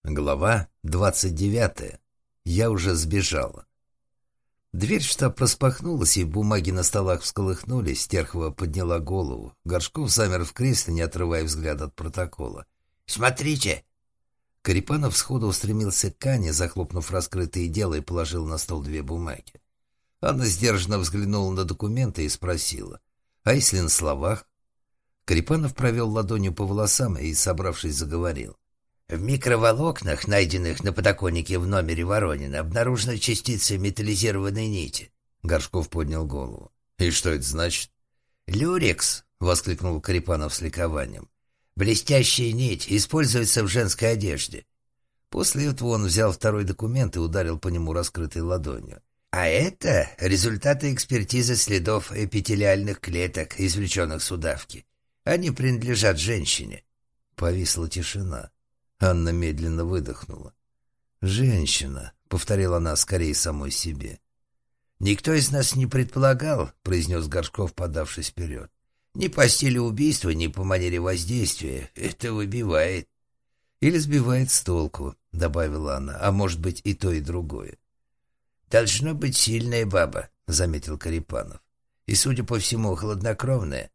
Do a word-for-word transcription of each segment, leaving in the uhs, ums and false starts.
Глава двадцать девятая. Я уже сбежала. Дверь в штаб распахнулась, и бумаги на столах всколыхнулись. Стерхова подняла голову. Горшков замер в кресле, не отрывая взгляд от протокола. «Смотрите!» Корепанов сходу устремился к Ане, захлопнув раскрытые дела, и положил на стол две бумаги. Анна сдержанно взглянула на документы и спросила: «А если на словах?» Корепанов провел ладонью по волосам и, собравшись, заговорил. В микроволокнах, найденных на подоконнике в номере Воронина, обнаружена частица металлизированной нити. Горшков поднял голову. «И что это значит?» «Люрекс!» — воскликнул Корепанов с ликованием. «Блестящая нить, используется в женской одежде». После этого он взял второй документ и ударил по нему раскрытой ладонью. «А это результаты экспертизы следов эпителиальных клеток, извлеченных с удавки. Они принадлежат женщине». Повисла тишина. Анна медленно выдохнула. «Женщина», — повторила она скорее самой себе. «Никто из нас не предполагал», — произнес Горшков, подавшись вперед. «Ни по стилю убийства, ни по манере воздействия. Это выбивает». «Или сбивает с толку», — добавила она, — «а может быть и то, и другое». «Должно быть сильная баба», — заметил Корепанов. «И, судя по всему, хладнокровная».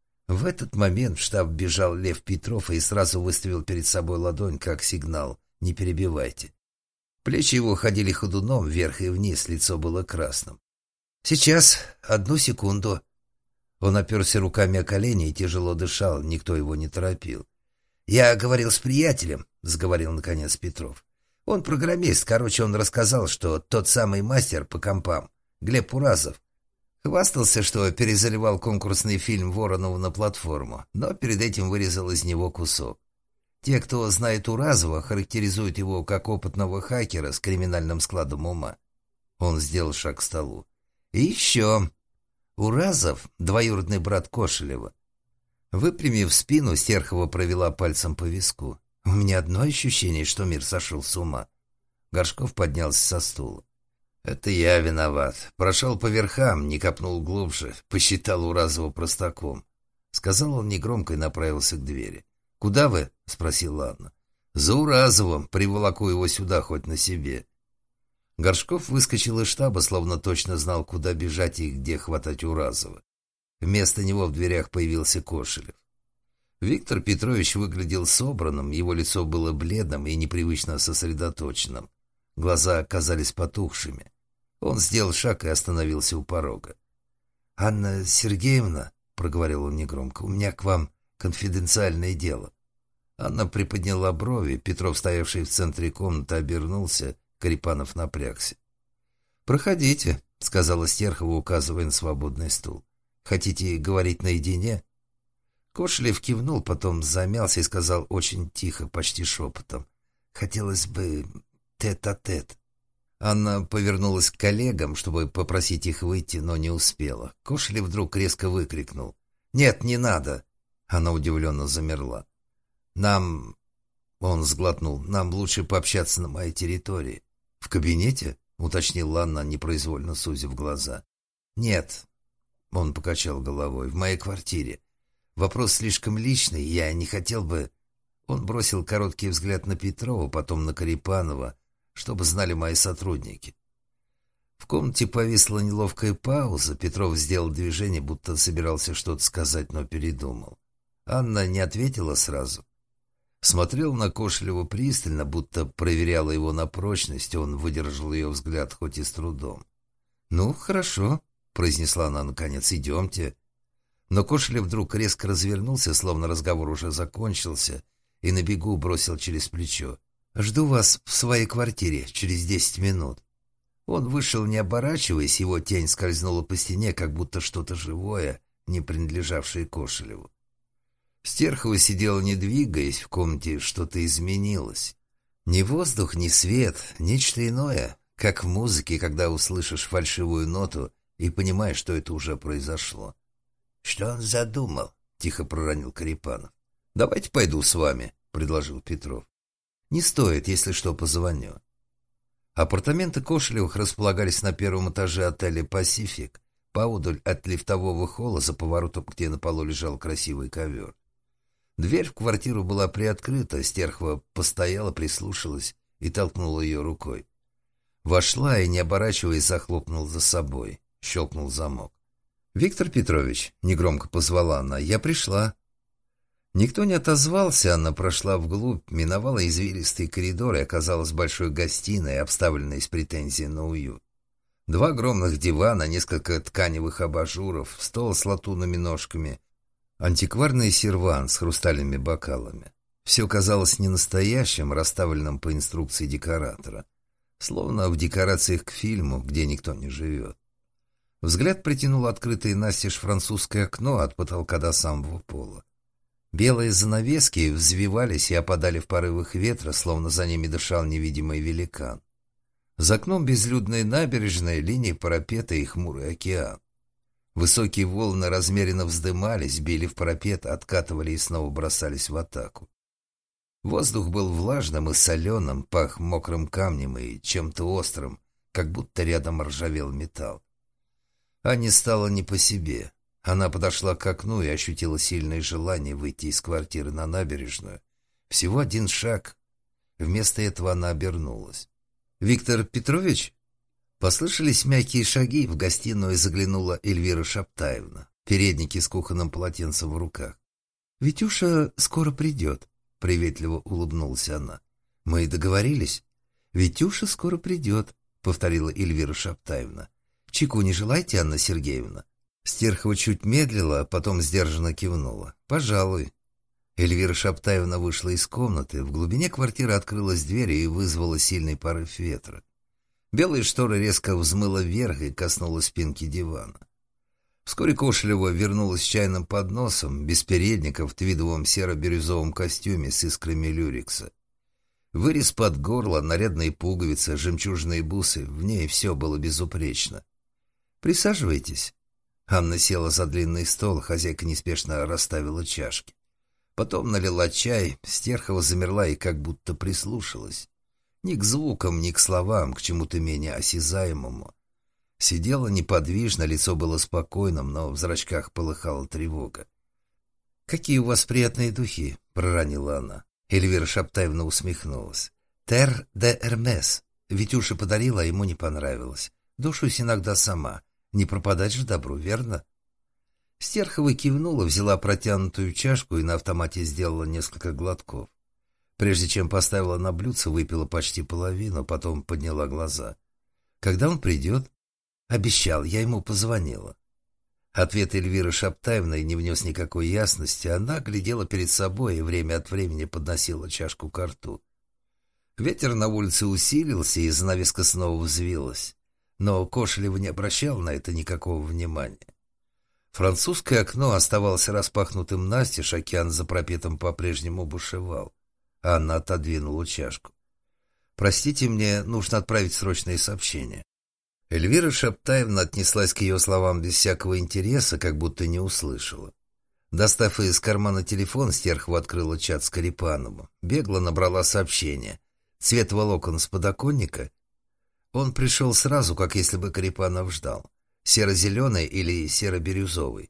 В этот момент в штаб бежал Лев Петров и сразу выставил перед собой ладонь как сигнал «не перебивайте». Плечи его ходили ходуном вверх и вниз, лицо было красным. «Сейчас, одну секунду». Он оперся руками о колени и тяжело дышал, никто его не торопил. «Я говорил с приятелем», — заговорил наконец Петров. «Он программист, короче, он рассказал, что тот самый мастер по компам, Глеб Уразов, хвастался, что перезаливал конкурсный фильм Воронова на платформу, но перед этим вырезал из него кусок. Те, кто знает Уразова, характеризуют его как опытного хакера с криминальным складом ума». Он сделал шаг к столу. «И еще. Уразов — двоюродный брат Кошелева». Выпрямив спину, Стерхова провела пальцем по виску. «У меня одно ощущение, что мир сошел с ума». Горшков поднялся со стула. «Это я виноват. Прошел по верхам, не копнул глубже, посчитал Уразова простаком». Сказал он негромко и направился к двери. «Куда вы?» — спросила Анна. «За Уразовым. Приволоку его сюда, хоть на себе». Горшков выскочил из штаба, словно точно знал, куда бежать и где хватать Уразова. Вместо него в дверях появился Кошелев. Виктор Петрович выглядел собранным, его лицо было бледным и непривычно сосредоточенным. Глаза оказались потухшими. Он сделал шаг и остановился у порога. «Анна Сергеевна», — проговорил он негромко, — «у меня к вам конфиденциальное дело». Анна приподняла брови, Петров, стоявший в центре комнаты, обернулся, Корепанов напрягся. «Проходите», — сказала Стерхова, указывая на свободный стул. «Хотите говорить наедине?» Кошелев кивнул, потом замялся и сказал очень тихо, почти шепотом: «Хотелось бы тет-а-тет». Анна повернулась к коллегам, чтобы попросить их выйти, но не успела. Кошелев вдруг резко выкрикнул: «Нет, не надо!» Она удивленно замерла. «Нам...» — он сглотнул. «Нам лучше пообщаться на моей территории». «В кабинете?» — уточнила Анна, непроизвольно сузив глаза. «Нет», — он покачал головой, — «в моей квартире. Вопрос слишком личный, я не хотел бы...» Он бросил короткий взгляд на Петрова, потом на Корепанова, чтобы знали мои сотрудники. В комнате повисла неловкая пауза. Петров сделал движение, будто собирался что-то сказать, но передумал. Анна не ответила сразу. Смотрел на Кошелева пристально, будто проверяла его на прочность. Он выдержал ее взгляд, хоть и с трудом. «Ну, хорошо», — произнесла она наконец, — «идемте». Но Кошелев вдруг резко развернулся, словно разговор уже закончился, и на бегу бросил через плечо: «Жду вас в своей квартире через десять минут». Он вышел, не оборачиваясь, его тень скользнула по стене, как будто что-то живое, не принадлежавшее Кошелеву. Стерхова сидела, не двигаясь, в комнате что-то изменилось. Ни воздух, ни свет, нечто иное, как в музыке, когда услышишь фальшивую ноту и понимаешь, что это уже произошло. «Что он задумал?» — тихо проронил Корепанов. «Давайте пойду с вами», — предложил Петров. «Не стоит, если что, позвоню». Апартаменты Кошелевых располагались на первом этаже отеля «Пасифик», поодаль от лифтового холла, за поворотом, где на полу лежал красивый ковер. Дверь в квартиру была приоткрыта, Стерхова постояла, прислушалась и толкнула ее рукой. Вошла и, не оборачиваясь, захлопнула за собой. Щелкнул замок. «Виктор Петрович», — негромко позвала она, — «я пришла». Никто не отозвался, она прошла вглубь, миновала извилистый коридор и оказалась в большой гостиной, обставленной с претензией на уют. Два огромных дивана, несколько тканевых абажуров, стол с латунными ножками, антикварный сервант с хрустальными бокалами. Все казалось ненастоящим, расставленным по инструкции декоратора, словно в декорациях к фильму, где никто не живет. Взгляд притянул открытое настежь французское окно от потолка до самого пола. Белые занавески взвивались и опадали в порывах ветра, словно за ними дышал невидимый великан. За окном безлюдная набережная, линии парапета и хмурый океан. Высокие волны размеренно вздымались, били в парапет, откатывали и снова бросались в атаку. Воздух был влажным и соленым, пах мокрым камнем и чем-то острым, как будто рядом ржавел металл. Ане стало не по себе. Она подошла к окну и ощутила сильное желание выйти из квартиры на набережную. Всего один шаг. Вместо этого она обернулась. «Виктор Петрович?» Послышались мягкие шаги, в гостиную заглянула Эльвира Шаптаевна, в переднике с кухонным полотенцем в руках. «Витюша скоро придет», — приветливо улыбнулась она. «Мы и договорились». «Витюша скоро придет», — повторила Эльвира Шаптаевна. «Чайку не желаете, Анна Сергеевна?» Стерхова чуть медлила, а потом сдержанно кивнула. «Пожалуй». Эльвира Шаптаевна вышла из комнаты. В глубине квартиры открылась дверь и вызвала сильный порыв ветра. Белые шторы резко взмыло вверх и коснулась спинки дивана. Вскоре Кошелева вернулась с чайным подносом, без передника, в твидовом серо-бирюзовом костюме с искрами люрекса. Вырез под горло, нарядные пуговицы, жемчужные бусы — в ней все было безупречно. «Присаживайтесь». Анна села за длинный стол, хозяйка неспешно расставила чашки. Потом налила чай, Стерхова замерла и как будто прислушалась. Ни к звукам, ни к словам, к чему-то менее осязаемому. Сидела неподвижно, лицо было спокойным, но в зрачках полыхала тревога. «Какие у вас приятные духи!» — проронила она. Эльвира Шаптаевна усмехнулась. «Тер де Эрмес. Витюша подарила, а ему не понравилось. Душусь иногда сама. Не пропадать же добру, верно?» Стерхова кивнула, взяла протянутую чашку и на автомате сделала несколько глотков. Прежде чем поставила на блюдце, выпила почти половину, потом подняла глаза. «Когда он придет?» «Обещал, я ему позвонила». Ответ Эльвиры Шаптаевны не внес никакой ясности. Она глядела перед собой и время от времени подносила чашку ко рту. Ветер на улице усилился, и занавеска снова взвилась. Но Кошелева не обращал на это никакого внимания. Французское окно оставалось распахнутым настежь, океан за пропетом по-прежнему бушевал. Анна отодвинула чашку. «Простите, мне нужно отправить срочное сообщение». Эльвира Шаптаевна отнеслась к ее словам без всякого интереса, как будто не услышала. Достав из кармана телефон, Стерхова открыла чат с Карипановым. Бегло набрала сообщение. «Цвет волокон с подоконника?» Он пришел сразу, как если бы Карипанов ждал. Серо-зеленый или серо-бирюзовый.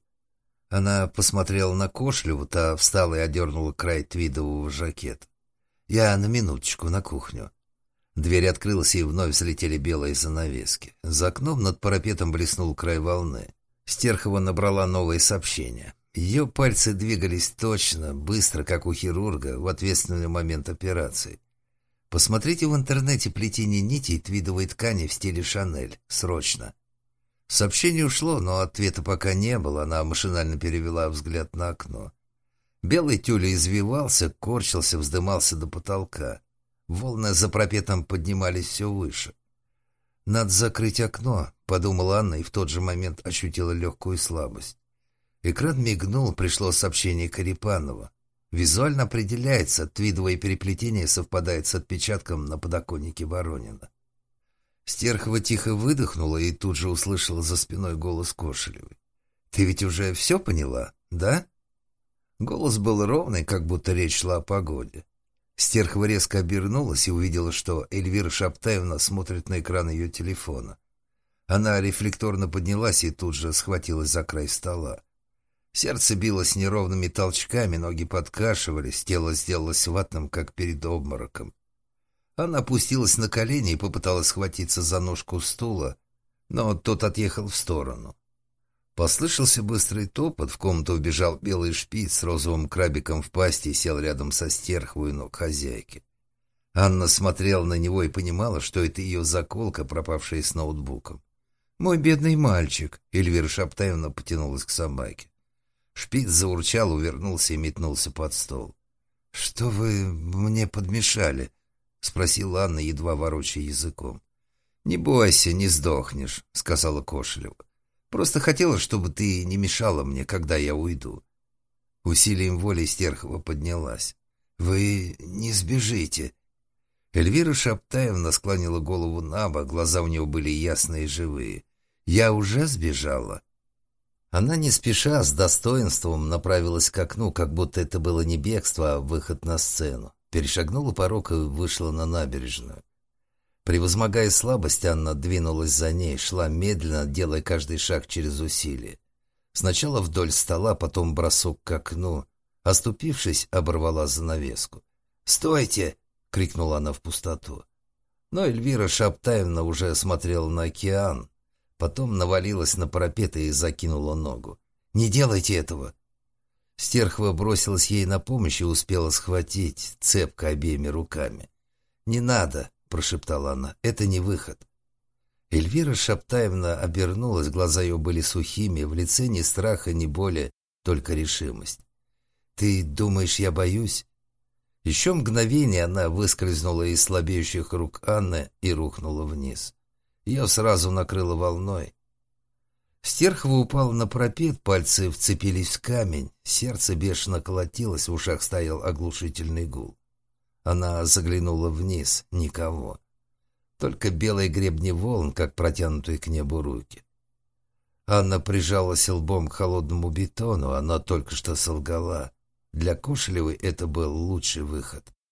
Она посмотрела на Кошелеву, та встала и одернула край твидового жакета. «Я на минуточку на кухню». Дверь открылась, и вновь взлетели белые занавески. За окном над парапетом блеснул край волны. Стерхова набрала новые сообщения. Ее пальцы двигались точно, быстро, как у хирурга, в ответственный момент операции. «Посмотрите в интернете плетение нитей твидовой ткани в стиле Шанель. Срочно». Сообщение ушло, но ответа пока не было. Она машинально перевела взгляд на окно. Белый тюль извивался, корчился, вздымался до потолка. Волны за пропетом поднимались все выше. «Надо закрыть окно», — подумала Анна и в тот же момент ощутила легкую слабость. Экран мигнул, пришло сообщение Карипанова. Визуально определяется, твидовое переплетение совпадает с отпечатком на подоконнике Воронина. Стерхова тихо выдохнула и тут же услышала за спиной голос Кошелевой. «Ты ведь уже все поняла, да?» Голос был ровный, как будто речь шла о погоде. Стерхова резко обернулась и увидела, что Эльвира Шаптаевна смотрит на экран ее телефона. Она рефлекторно поднялась и тут же схватилась за край стола. Сердце билось неровными толчками, ноги подкашивались, тело сделалось ватным, как перед обмороком. Она опустилась на колени и попыталась схватиться за ножку стула, но тот отъехал в сторону. Послышался быстрый топот, в комнату убежал белый шпиц с розовым крабиком в пасти и сел рядом со стерхвой ног хозяйки. Анна смотрела на него и понимала, что это ее заколка, пропавшая с ноутбуком. «Мой бедный мальчик!» — Эльвира Шаптаевна потянулась к собаке. Шпиц заурчал, увернулся и метнулся под стол. «Что вы мне подмешали?» — спросила Анна, едва ворочая языком. «Не бойся, не сдохнешь», — сказала Кошелева. «Просто хотела, чтобы ты не мешала мне, когда я уйду». Усилием воли Стерхова поднялась. «Вы не сбежите». Эльвира Шаптаевна склонила голову набок, глаза у нее были ясные и живые. «Я уже сбежала». Она не спеша, с достоинством направилась к окну, как будто это было не бегство, а выход на сцену. Перешагнула порог и вышла на набережную. Превозмогая слабость, Анна двинулась за ней, шла медленно, делая каждый шаг через усилие. Сначала вдоль стола, потом бросок к окну. Оступившись, оборвала занавеску. «Стойте!» — крикнула она в пустоту. Но Эльвира Шаптаевна уже смотрела на океан. Потом навалилась на парапет и закинула ногу. «Не делайте этого!» Стерхова бросилась ей на помощь и успела схватить цепко обеими руками. «Не надо!» — прошептала она. «Это не выход». Эльвира Шаптаевна обернулась, глаза ее были сухими, в лице ни страха, ни боли, только решимость. «Ты думаешь, я боюсь?» Еще мгновение она выскользнула из слабеющих рук Анны и рухнула вниз. Ее сразу накрыло волной. Стерхова упала на парапет, пальцы вцепились в камень, сердце бешено колотилось, в ушах стоял оглушительный гул. Она заглянула вниз. Никого. Только белые гребни волн, как протянутые к небу руки. Анна прижалась лбом к холодному бетону, она только что солгала. Для Кошелевой это был лучший выход.